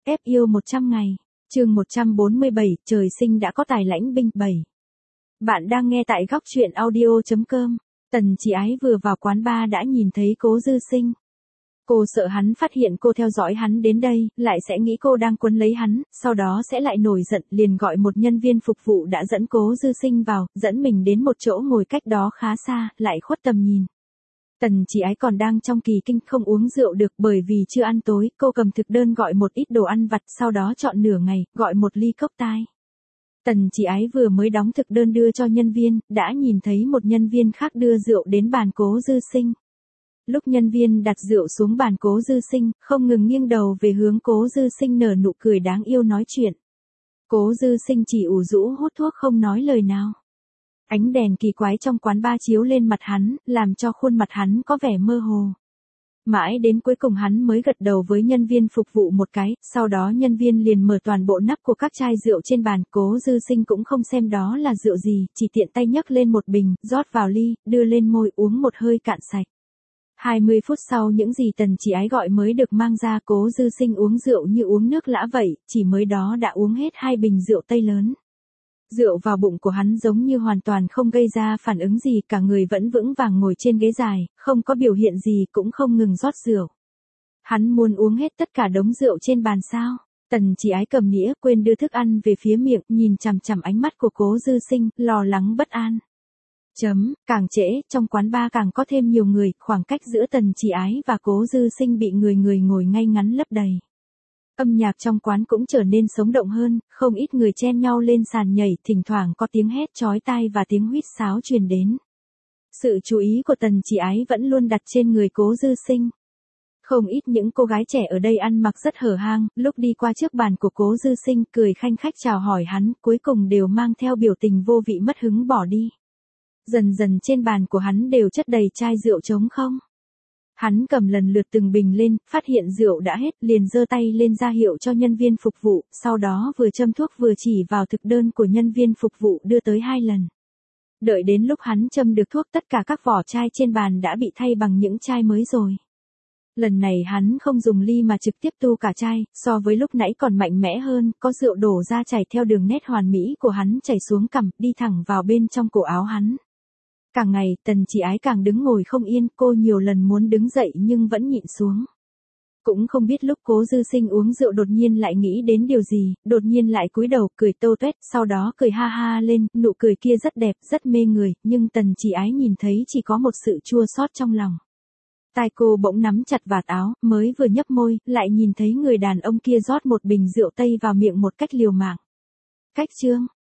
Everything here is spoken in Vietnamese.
Ép yêu 100 ngày. Chương 147, trời sinh đã có tài lãnh binh 7. Bạn đang nghe tại góc truyện audio.com. Tần Chỉ Ái vừa vào quán bar đã nhìn thấy Cố Dư Sinh. Cô sợ hắn phát hiện cô theo dõi hắn đến đây, lại sẽ nghĩ cô đang quấn lấy hắn, sau đó sẽ lại nổi giận, liền gọi một nhân viên phục vụ đã dẫn Cố Dư Sinh vào, dẫn mình đến một chỗ ngồi cách đó khá xa, lại khuất tầm nhìn. Tần Chỉ Ái còn đang trong kỳ kinh không uống rượu được bởi vì chưa ăn tối, cô cầm thực đơn gọi một ít đồ ăn vặt, sau đó chọn nửa ngày, gọi một ly cốc tai. Tần Chỉ Ái vừa mới đóng thực đơn đưa cho nhân viên, đã nhìn thấy một nhân viên khác đưa rượu đến bàn Cố Dư Sinh. Lúc nhân viên đặt rượu xuống bàn Cố Dư Sinh, không ngừng nghiêng đầu về hướng Cố Dư Sinh nở nụ cười đáng yêu nói chuyện. Cố Dư Sinh chỉ ủ rũ hút thuốc không nói lời nào. Ánh đèn kỳ quái trong quán bar chiếu lên mặt hắn, làm cho khuôn mặt hắn có vẻ mơ hồ. Mãi đến cuối cùng hắn mới gật đầu với nhân viên phục vụ một cái, sau đó nhân viên liền mở toàn bộ nắp của các chai rượu trên bàn. Cố Dư Sinh cũng không xem đó là rượu gì, chỉ tiện tay nhấc lên một bình, rót vào ly, đưa lên môi uống một hơi cạn sạch. 20 phút sau những gì Tần Chỉ Ái gọi mới được mang ra. Cố Dư Sinh uống rượu như uống nước lã vậy, chỉ mới đó đã uống hết 2 bình rượu Tây lớn. Rượu vào bụng của hắn giống như hoàn toàn không gây ra phản ứng gì, cả người vẫn vững vàng ngồi trên ghế dài, không có biểu hiện gì, cũng không ngừng rót rượu. Hắn muốn uống hết tất cả đống rượu trên bàn sao? Tần Chỉ Ái cầm nĩa, quên đưa thức ăn về phía miệng, nhìn chằm chằm ánh mắt của Cố Dư Sinh, lo lắng bất an. Càng trễ, trong quán bar càng có thêm nhiều người, khoảng cách giữa Tần Chỉ Ái và Cố Dư Sinh bị người ngồi ngay ngắn lấp đầy. Âm nhạc trong quán cũng trở nên sống động hơn, không ít người chen nhau lên sàn nhảy, thỉnh thoảng có tiếng hét chói tai và tiếng huýt sáo truyền đến. Sự chú ý của Tần Chỉ Ái vẫn luôn đặt trên người Cố Dư Sinh. Không ít những cô gái trẻ ở đây ăn mặc rất hở hang, lúc đi qua trước bàn của Cố Dư Sinh cười khanh khách chào hỏi hắn, cuối cùng đều mang theo biểu tình vô vị mất hứng bỏ đi. Dần dần trên bàn của hắn đều chất đầy chai rượu trống không. Hắn cầm lần lượt từng bình lên, phát hiện rượu đã hết, liền giơ tay lên ra hiệu cho nhân viên phục vụ, sau đó vừa châm thuốc vừa chỉ vào thực đơn của nhân viên phục vụ đưa tới 2 lần. Đợi đến lúc hắn châm được thuốc, tất cả các vỏ chai trên bàn đã bị thay bằng những chai mới rồi. Lần này hắn không dùng ly mà trực tiếp tu cả chai, so với lúc nãy còn mạnh mẽ hơn, có rượu đổ ra chảy theo đường nét hoàn mỹ của hắn chảy xuống cằm, đi thẳng vào bên trong cổ áo hắn. Càng ngày, Tần Chỉ Ái càng đứng ngồi không yên, cô nhiều lần muốn đứng dậy nhưng vẫn nhịn xuống. Cũng không biết lúc Cố Dư Sinh uống rượu đột nhiên lại nghĩ đến điều gì, đột nhiên lại cúi đầu, cười tâu tuét, sau đó cười ha ha lên, nụ cười kia rất đẹp, rất mê người, nhưng Tần Chỉ Ái nhìn thấy chỉ có một sự chua xót trong lòng. Tai cô bỗng nắm chặt vạt áo, mới vừa nhấp môi, lại nhìn thấy người đàn ông kia rót một bình rượu Tây vào miệng một cách liều mạng. Cách chương